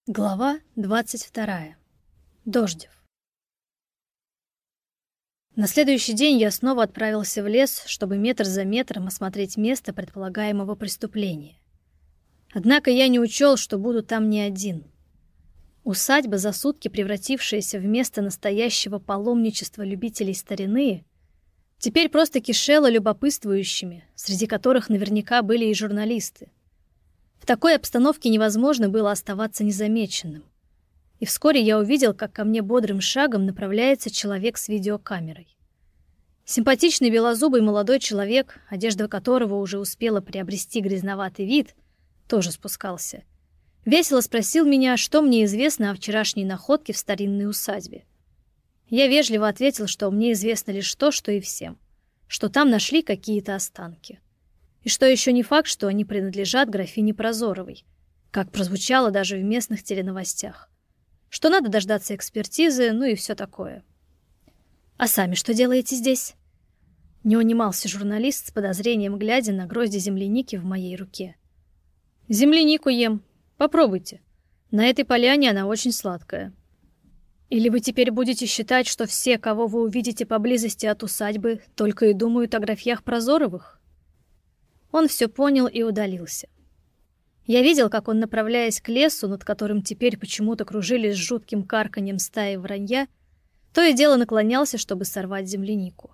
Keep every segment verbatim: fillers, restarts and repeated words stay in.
Глава двадцать вторая. Дождев. На следующий день я снова отправился в лес, чтобы метр за метром осмотреть место предполагаемого преступления. Однако я не учел, что буду там не один. Усадьба, за сутки превратившаяся в место настоящего паломничества любителей старины, теперь просто кишела любопытствующими, среди которых наверняка были и журналисты. В такой обстановке невозможно было оставаться незамеченным. И вскоре я увидел, как ко мне бодрым шагом направляется человек с видеокамерой. Симпатичный белозубый молодой человек, одежда которого уже успела приобрести грязноватый вид, тоже спускался. Весело спросил меня, что мне известно о вчерашней находке в старинной усадьбе. Я вежливо ответил, что мне известно лишь то, что и всем, что там нашли какие-то останки. И что еще не факт, что они принадлежат графине Прозоровой, как прозвучало даже в местных теленовостях. Что надо дождаться экспертизы, ну и все такое. «А сами что делаете здесь?» Не унимался журналист с подозрением, глядя на грозди земляники в моей руке. «Землянику ем. Попробуйте. На этой поляне она очень сладкая. Или вы теперь будете считать, что все, кого вы увидите поблизости от усадьбы, только и думают о графьях Прозоровых?» Он все понял и удалился. Я видел, как он, направляясь к лесу, над которым теперь почему-то кружились с жутким карканьем стаи вранья, то и дело наклонялся, чтобы сорвать землянику.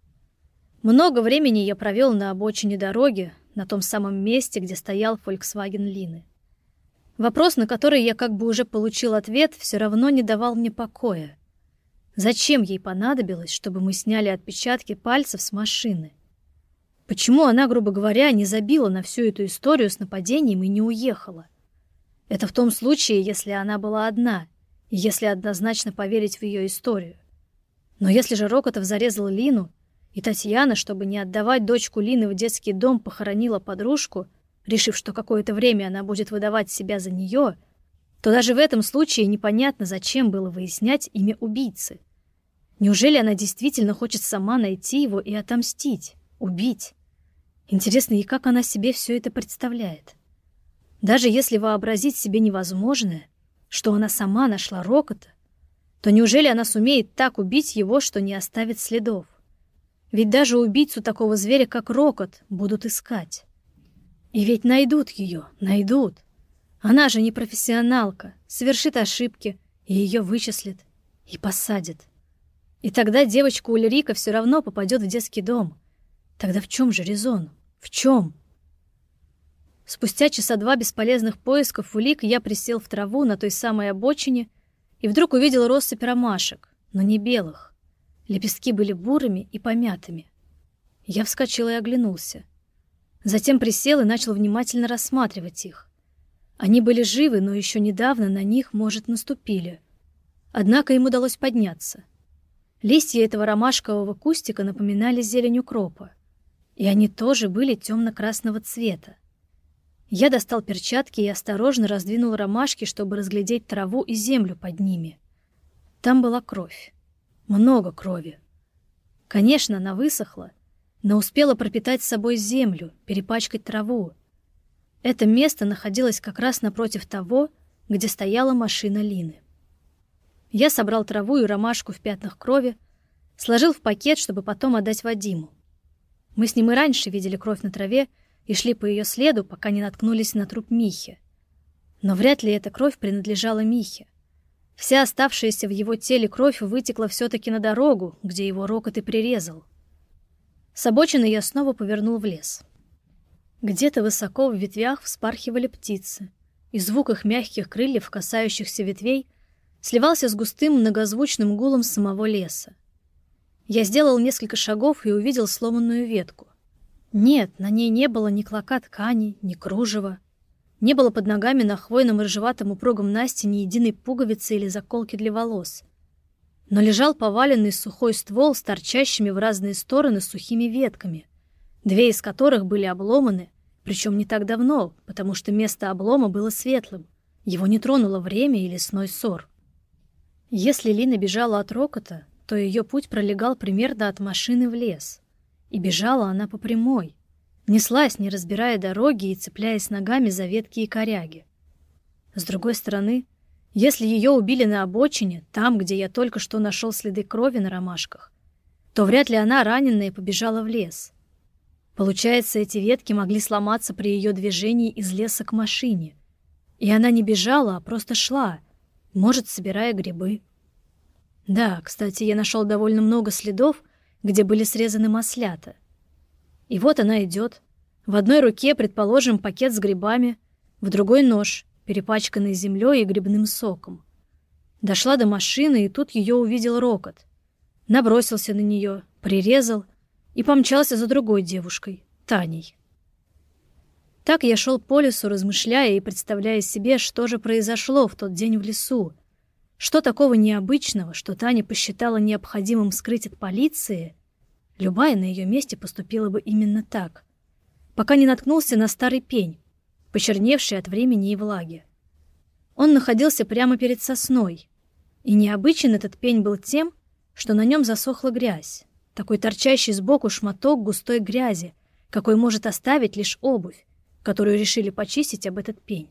Много времени я провел на обочине дороги, на том самом месте, где стоял Volkswagen Лины. Вопрос, на который я как бы уже получил ответ, все равно не давал мне покоя. Зачем ей понадобилось, чтобы мы сняли отпечатки пальцев с машины? Почему она, грубо говоря, не забила на всю эту историю с нападением и не уехала? Это в том случае, если она была одна, и если однозначно поверить в ее историю. Но если же Рокотов зарезал Лину, и Татьяна, чтобы не отдавать дочку Лины в детский дом, похоронила подружку, решив, что какое-то время она будет выдавать себя за нее, то даже в этом случае непонятно, зачем было выяснять имя убийцы. Неужели она действительно хочет сама найти его и отомстить, убить? Интересно, и как она себе все это представляет? Даже если вообразить себе невозможное, что она сама нашла Рокота, то неужели она сумеет так убить его, что не оставит следов? Ведь даже убийцу такого зверя, как Рокот, будут искать. И ведь найдут ее, найдут. Она же не профессионалка, совершит ошибки, и ее вычислят, и посадят. И тогда девочка Ульрика все равно попадет в детский дом. Тогда в чем же резон? В чем? Спустя часа два бесполезных поисков улик я присел в траву на той самой обочине и вдруг увидел россыпь ромашек, но не белых. Лепестки были бурыми и помятыми. Я вскочил и оглянулся. Затем присел и начал внимательно рассматривать их. Они были живы, но еще недавно на них, может, наступили. Однако им удалось подняться. Листья этого ромашкового кустика напоминали зелень укропа. И они тоже были темно-красного цвета. Я достал перчатки и осторожно раздвинул ромашки, чтобы разглядеть траву и землю под ними. Там была кровь. Много крови. Конечно, она высохла, но успела пропитать собой землю, перепачкать траву. Это место находилось как раз напротив того, где стояла машина Лины. Я собрал траву и ромашку в пятнах крови, сложил в пакет, чтобы потом отдать Вадиму. Мы с ним и раньше видели кровь на траве и шли по ее следу, пока не наткнулись на труп Михи. Но вряд ли эта кровь принадлежала Михе. Вся оставшаяся в его теле кровь вытекла все-таки на дорогу, где его Рокот и прирезал. С обочины я снова повернул в лес. Где-то высоко в ветвях вспархивали птицы, и звук их мягких крыльев, касающихся ветвей, сливался с густым многозвучным гулом самого леса. Я сделал несколько шагов и увидел сломанную ветку. Нет, на ней не было ни клока ткани, ни кружева. Не было под ногами на хвойном рыжеватом упругом Насте ни единой пуговицы или заколки для волос. Но лежал поваленный сухой ствол с торчащими в разные стороны сухими ветками, две из которых были обломаны, причем не так давно, потому что место облома было светлым. Его не тронуло время и лесной сор. Если Лина бежала от Рокота, то ее путь пролегал примерно от машины в лес. И бежала она по прямой. Неслась, не разбирая дороги и цепляясь ногами за ветки и коряги. С другой стороны, Если ее убили на обочине, там, где я только что нашел следы крови на ромашках, то вряд ли она, раненая, побежала в лес. Получается, эти ветки могли сломаться при ее движении из леса к машине. И она не бежала, а просто шла, может, собирая грибы. Да, кстати, я нашел довольно много следов, где были срезаны маслята. И вот она идет. В одной руке, предположим, пакет с грибами, в другой — нож, перепачканный землей и грибным соком. Дошла до машины, и тут ее увидел Рокот. Набросился на нее, прирезал и помчался за другой девушкой, Таней. Так я шел по лесу, размышляя и представляя себе, что же произошло в тот день в лесу. Что такого необычного, что Таня посчитала необходимым скрыть от полиции? Любая на ее месте поступила бы именно так, пока не наткнулся на старый пень, почерневший от времени и влаги. Он находился прямо перед сосной, и необычен этот пень был тем, что на нем засохла грязь, такой торчащий сбоку шматок густой грязи, какой может оставить лишь обувь, которую решили почистить об этот пень.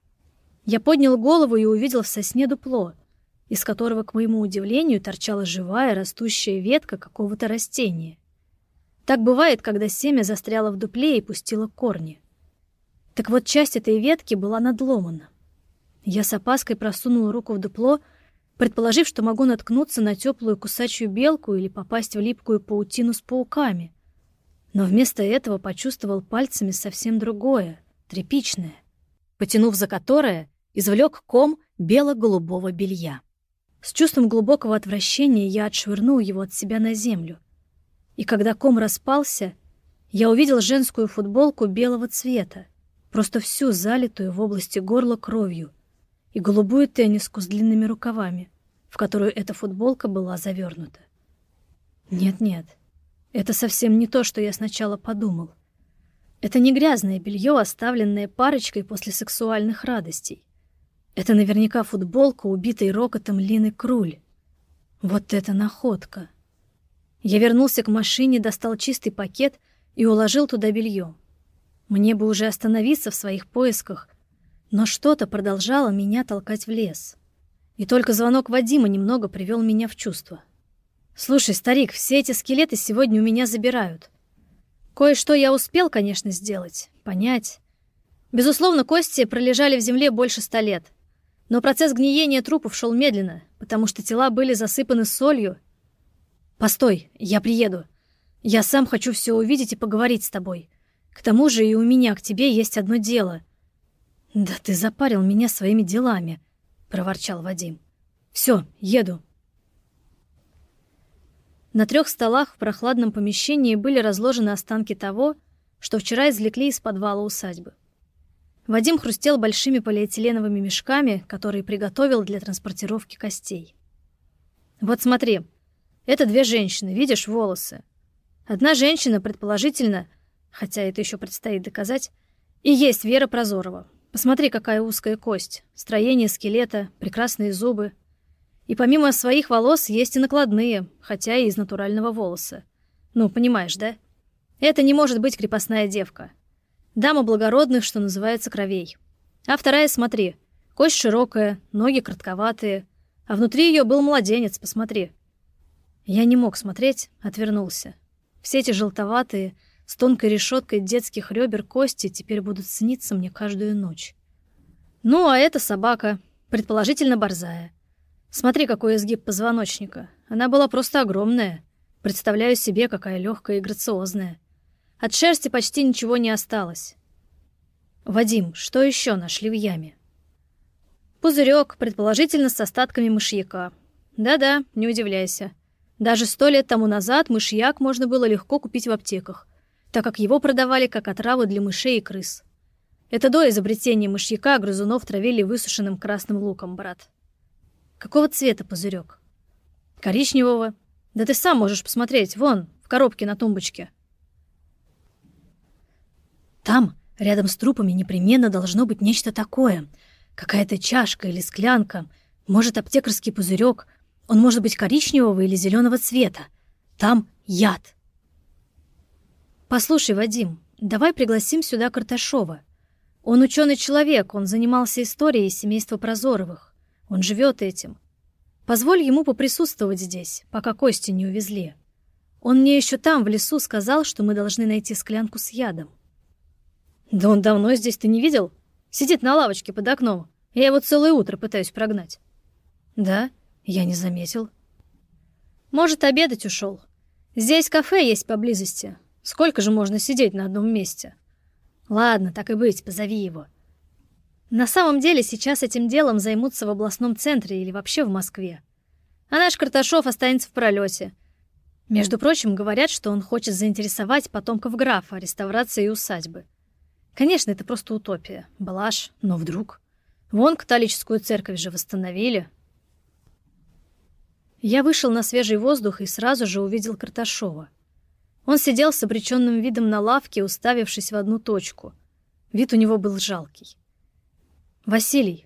Я поднял голову и увидел в сосне дупло, из которого, к моему удивлению, торчала живая растущая ветка какого-то растения. Так бывает, когда семя застряло в дупле и пустило корни. Так вот, часть этой ветки была надломана. Я с опаской просунул руку в дупло, предположив, что могу наткнуться на теплую кусачую белку или попасть в липкую паутину с пауками. Но вместо этого почувствовал пальцами совсем другое, тряпичное, потянув за которое, извлек ком бело-голубого белья. С чувством глубокого отвращения я отшвырнул его от себя на землю. И когда ком распался, я увидел женскую футболку белого цвета, просто всю залитую в области горла кровью, и голубую тенниску с длинными рукавами, в которую эта футболка была завернута. Нет-нет, это совсем не то, что я сначала подумал. Это не грязное белье, оставленное парочкой после сексуальных радостей. Это наверняка футболка, убитой Рокотом Лины Круль. Вот это находка! Я вернулся к машине, достал чистый пакет и уложил туда белье. Мне бы уже остановиться в своих поисках, но что-то продолжало меня толкать в лес. И только звонок Вадима немного привел меня в чувство. «Слушай, старик, все эти скелеты сегодня у меня забирают. Кое-что я успел, конечно, сделать, понять. Безусловно, кости пролежали в земле больше ста лет. Но процесс гниения трупов шел медленно, потому что тела были засыпаны солью. Постой, я приеду. Я сам хочу все увидеть и поговорить с тобой. К тому же и у меня к тебе есть одно дело». «Да ты запарил меня своими делами», — проворчал Вадим. «Все, еду». На трех столах в прохладном помещении были разложены останки того, что вчера извлекли из подвала усадьбы. Вадим хрустел большими полиэтиленовыми мешками, которые приготовил для транспортировки костей. «Вот смотри, это две женщины, видишь, волосы. Одна женщина, предположительно, хотя это еще предстоит доказать, и есть Вера Прозорова. Посмотри, какая узкая кость, строение скелета, прекрасные зубы. И помимо своих волос есть и накладные, хотя и из натурального волоса. Ну, понимаешь, да? Это не может быть крепостная девка. Дама благородных, что называется, кровей. А вторая, смотри, кость широкая, ноги коротковатые, а внутри ее был младенец, посмотри». Я не мог смотреть, отвернулся. Все эти желтоватые, с тонкой решеткой детских ребер кости теперь будут сниться мне каждую ночь. Ну, а это собака, предположительно борзая. Смотри, какой изгиб позвоночника. Она была просто огромная. Представляю себе, какая легкая и грациозная. От шерсти почти ничего не осталось. Вадим, что еще нашли в яме? Пузырек, предположительно с остатками мышьяка. Да-да, не удивляйся. Даже сто лет тому назад мышьяк можно было легко купить в аптеках, так как его продавали как отраву для мышей и крыс. Это до изобретения мышьяка грызунов травили высушенным красным луком, брат. Какого цвета пузырек? Коричневого. Да ты сам можешь посмотреть, вон, в коробке на тумбочке. Там, рядом с трупами, непременно должно быть нечто такое. Какая-то чашка или склянка, может, аптекарский пузырек. Он может быть коричневого или зеленого цвета. Там яд. Послушай, Вадим, давай пригласим сюда Карташова. Он ученый человек, он занимался историей семейства Прозоровых. Он живет этим. Позволь ему поприсутствовать здесь, пока кости не увезли. Он мне еще там, в лесу, сказал, что мы должны найти склянку с ядом. Да он давно здесь, ты не видел? Сидит на лавочке под окном. Я его целое утро пытаюсь прогнать. Да, я не заметил. Может, обедать ушел. Здесь кафе есть поблизости. Сколько же можно сидеть на одном месте? Ладно, так и быть, позови его. На самом деле сейчас этим делом займутся в областном центре или вообще в Москве. А наш Карташов останется в пролете. Между прочим, говорят, что он хочет заинтересовать потомков графа реставрацией усадьбы. Конечно, это просто утопия, блажь, но вдруг... Вон католическую церковь же восстановили. Я вышел на свежий воздух и сразу же увидел Карташова. Он сидел с обреченным видом на лавке, уставившись в одну точку. Вид у него был жалкий. «Василий!»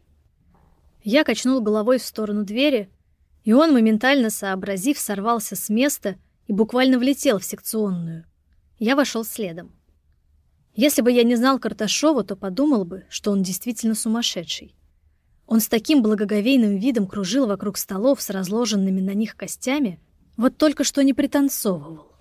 Я качнул головой в сторону двери, и он, моментально сообразив, сорвался с места и буквально влетел в секционную. Я вошел следом. Если бы я не знал Карташова, то подумал бы, что он действительно сумасшедший. Он с таким благоговейным видом кружил вокруг столов с разложенными на них костями, вот только что не пританцовывал.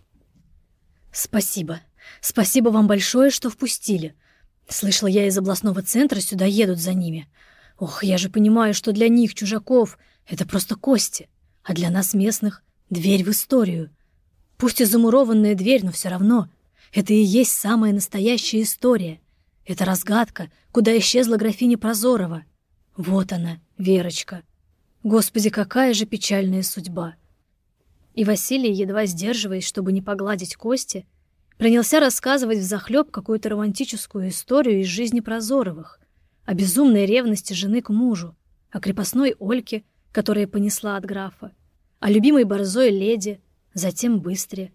«Спасибо. Спасибо вам большое, что впустили. Слышала, я из областного центра сюда едут за ними. Ох, я же понимаю, что для них, чужаков, это просто кости, а для нас, местных, дверь в историю. Пусть и замурованная дверь, но все равно. Это и есть самая настоящая история. Это разгадка, куда исчезла графиня Прозорова. Вот она, Верочка. Господи, какая же печальная судьба!» И Василий, едва сдерживаясь, чтобы не погладить кости, принялся рассказывать взахлёб какую-то романтическую историю из жизни Прозоровых, о безумной ревности жены к мужу, о крепостной Ольке, которая понесла от графа, о любимой борзой леди, затем Быстре.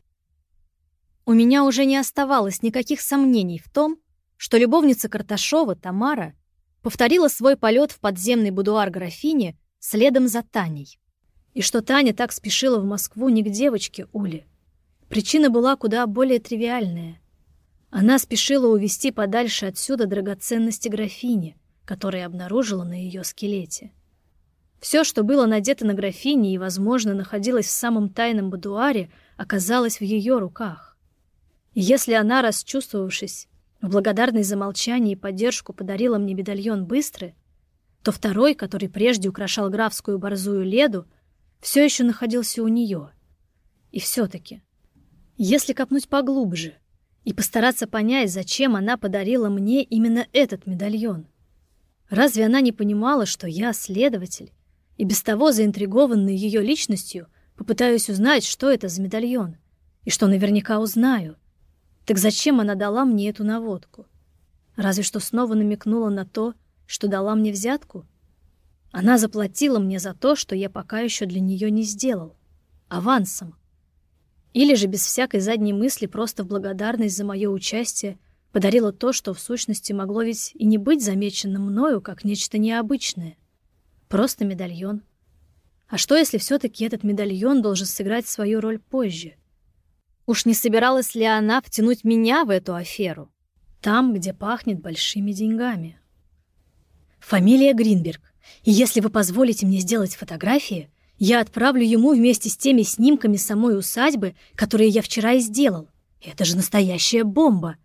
У меня уже не оставалось никаких сомнений в том, что любовница Карташова, Тамара, повторила свой полет в подземный будуар графини следом за Таней, и что Таня так спешила в Москву не к девочке Уле. Причина была куда более тривиальная. Она спешила увезти подальше отсюда драгоценности графини, которые обнаружила на ее скелете. Все, что было надето на графине и, возможно, находилось в самом тайном будуаре, оказалось в ее руках. И если она, расчувствовавшись, в благодарность за молчание и поддержку подарила мне медальон Быстры, то второй, который прежде украшал графскую борзую леду, все еще находился у нее. И все-таки, если копнуть поглубже и постараться понять, зачем она подарила мне именно этот медальон, разве она не понимала, что я, следователь, и без того заинтригованный ее личностью, попытаюсь узнать, что это за медальон, и что наверняка узнаю? Так зачем она дала мне эту наводку? Разве что снова намекнула на то, что дала мне взятку? Она заплатила мне за то, что я пока еще для нее не сделал. Авансом. Или же без всякой задней мысли просто в благодарность за мое участие подарила то, что в сущности могло ведь и не быть замеченным мною как нечто необычное. Просто медальон. А что, если все-таки этот медальон должен сыграть свою роль позже? Уж не собиралась ли она втянуть меня в эту аферу? Там, где пахнет большими деньгами. Фамилия Гринберг. И если вы позволите мне сделать фотографии, я отправлю ему вместе с теми снимками самой усадьбы, которые я вчера и сделал. Это же настоящая бомба.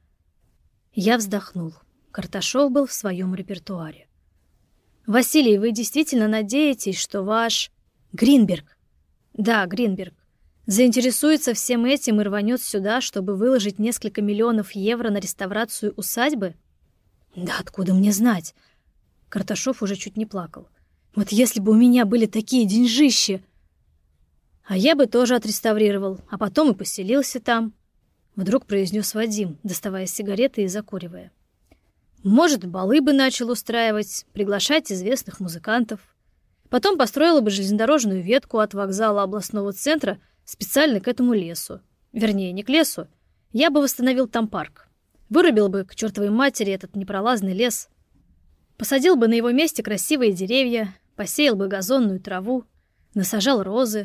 Я вздохнул. Карташов был в своем репертуаре. «Василий, вы действительно надеетесь, что ваш...» «Гринберг». «Да, Гринберг. Заинтересуется всем этим и рванет сюда, чтобы выложить несколько миллионов евро на реставрацию усадьбы?» «Да откуда мне знать?» Карташов уже чуть не плакал. «Вот если бы у меня были такие деньжищи!» «А я бы тоже отреставрировал, а потом и поселился там», — вдруг произнес Вадим, доставая сигареты и закуривая. «Может, балы бы начал устраивать, приглашать известных музыкантов. Потом построила бы железнодорожную ветку от вокзала областного центра специально к этому лесу. Вернее, не к лесу. Я бы восстановил там парк. Вырубил бы к чертовой матери этот непролазный лес. Посадил бы на его месте красивые деревья, посеял бы газонную траву, насажал розы».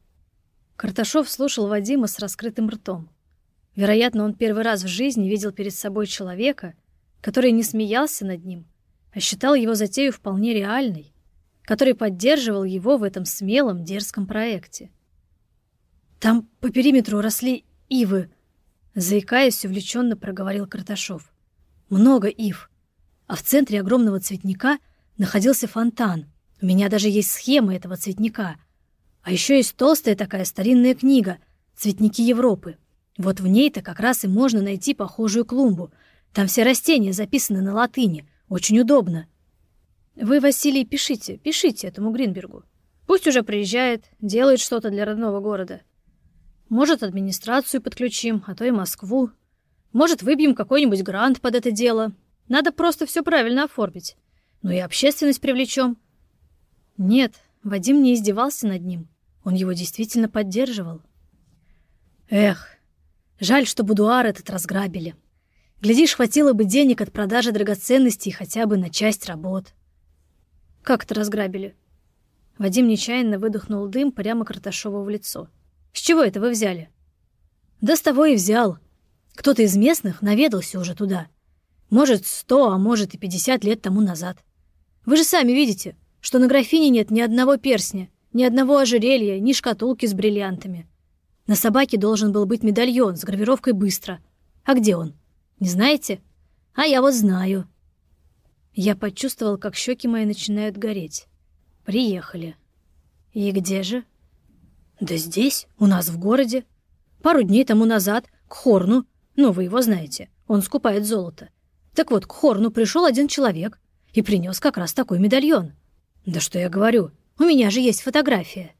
Карташов слушал Вадима с раскрытым ртом. Вероятно, он первый раз в жизни видел перед собой человека, который не смеялся над ним, а считал его затею вполне реальной. который поддерживал его в этом смелом, дерзком проекте. «Там по периметру росли ивы», — заикаясь, увлеченно проговорил Карташов. «Много ив. А в центре огромного цветника находился фонтан. У меня даже есть схема этого цветника. А еще есть толстая такая старинная книга «Цветники Европы». Вот в ней-то как раз и можно найти похожую клумбу. Там все растения записаны на латыни. Очень удобно. Вы, Василий, пишите, пишите этому Гринбергу. Пусть уже приезжает, делает что-то для родного города. Может, администрацию подключим, а то и Москву. Может, выбьем какой-нибудь грант под это дело. Надо просто все правильно оформить. Ну и общественность привлечем. Нет, Вадим не издевался над ним. Он его действительно поддерживал. Эх, жаль, что будуар этот разграбили. Глядишь, хватило бы денег от продажи драгоценностей хотя бы на часть работ. Как это разграбили? Вадим нечаянно выдохнул дым прямо Карташову в лицо. С чего это вы взяли? Да с того и взял. Кто-то из местных наведался уже туда. Может, сто, а может и пятьдесят лет тому назад. Вы же сами видите, что на графине нет ни одного перстня, ни одного ожерелья, ни шкатулки с бриллиантами. На собаке должен был быть медальон с гравировкой «Быстро». А где он? Не знаете? А я вот знаю. Я почувствовал, как щеки мои начинают гореть. Приехали. И где же? Да здесь, у нас в городе. Пару дней тому назад к Хорну, ну вы его знаете, он скупает золото. Так вот, к Хорну пришел один человек и принес как раз такой медальон. Да что я говорю, у меня же есть фотография.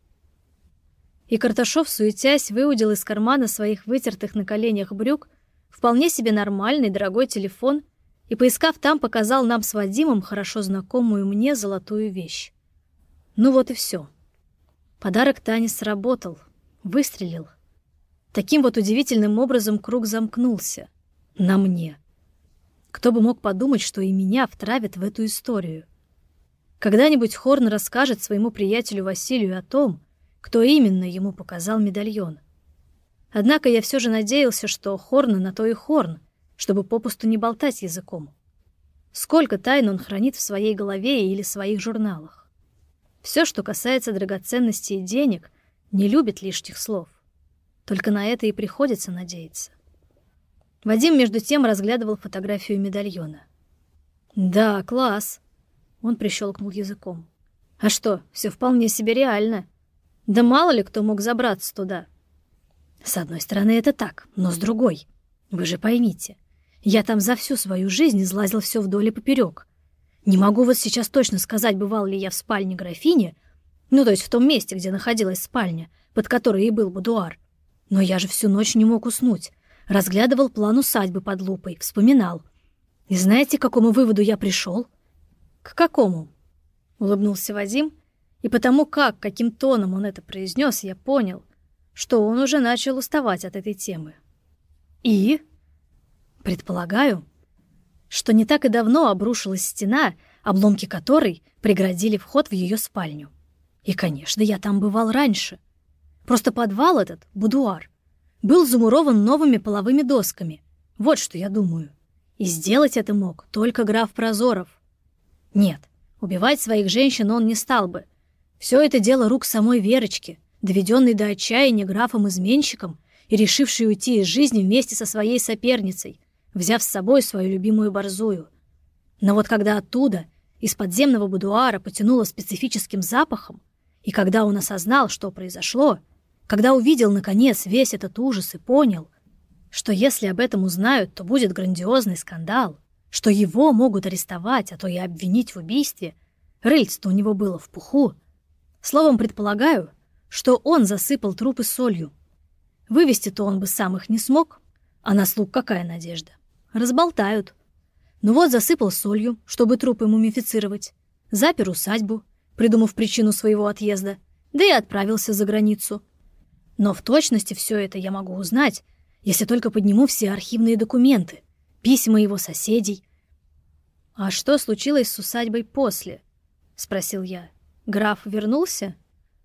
И Карташов, суетясь, выудил из кармана своих вытертых на коленях брюк вполне себе нормальный дорогой телефон и, поискав там, показал нам с Вадимом хорошо знакомую мне золотую вещь. Ну вот и все. Подарок Тане сработал, выстрелил. Таким вот удивительным образом круг замкнулся. На мне. Кто бы мог подумать, что и меня втравят в эту историю. Когда-нибудь Хорн расскажет своему приятелю Василию о том, кто именно ему показал медальон. Однако я все же надеялся, что Хорн на то и Хорн, чтобы попусту не болтать языком. Сколько тайн он хранит в своей голове или своих журналах. Все, что касается драгоценностей и денег, не любит лишних слов. Только на это и приходится надеяться. Вадим между тем разглядывал фотографию медальона. «Да, класс!» Он прищелкнул языком. «А что, все вполне себе реально. Да мало ли кто мог забраться туда». «С одной стороны, это так, но с другой. Вы же поймите, я там за всю свою жизнь излазил все вдоль и поперек. Не могу вот сейчас точно сказать, бывал ли я в спальне графини, ну, то есть в том месте, где находилась спальня, под которой и был будуар. Но я же всю ночь не мог уснуть. Разглядывал план усадьбы под лупой, вспоминал. И знаете, к какому выводу я пришел?» «К какому?» — улыбнулся Вадим, и потому как, каким тоном он это произнес, я понял, что он уже начал уставать от этой темы. «И?» «Предполагаю, что не так и давно обрушилась стена, обломки которой преградили вход в ее спальню. И, конечно, я там бывал раньше. Просто подвал этот, будуар, был замурован новыми половыми досками. Вот что я думаю. И сделать это мог только граф Прозоров. Нет, убивать своих женщин он не стал бы. Все это дело рук самой Верочки, доведенной до отчаяния графом-изменщиком и решившей уйти из жизни вместе со своей соперницей, взяв с собой свою любимую борзую. Но вот когда оттуда, из подземного будуара, потянуло специфическим запахом, и когда он осознал, что произошло, когда увидел, наконец, весь этот ужас и понял, что если об этом узнают, то будет грандиозный скандал, что его могут арестовать, а то и обвинить в убийстве, рыльце-то у него было в пуху. Словом, предполагаю, что он засыпал трупы солью. Вывести-то он бы сам их не смог, а на слуг какая надежда? Разболтают. Ну вот засыпал солью, чтобы трупы мумифицировать, запер усадьбу, придумав причину своего отъезда, да и отправился за границу. Но в точности все это я могу узнать, если только подниму все архивные документы, письма его соседей. — А что случилось с усадьбой после? — спросил я. — Граф вернулся?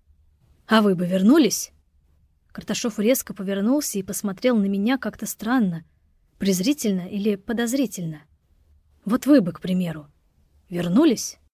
— А вы бы вернулись? Карташов резко повернулся и посмотрел на меня как-то странно, презрительно или подозрительно. Вот вы бы, к примеру, вернулись?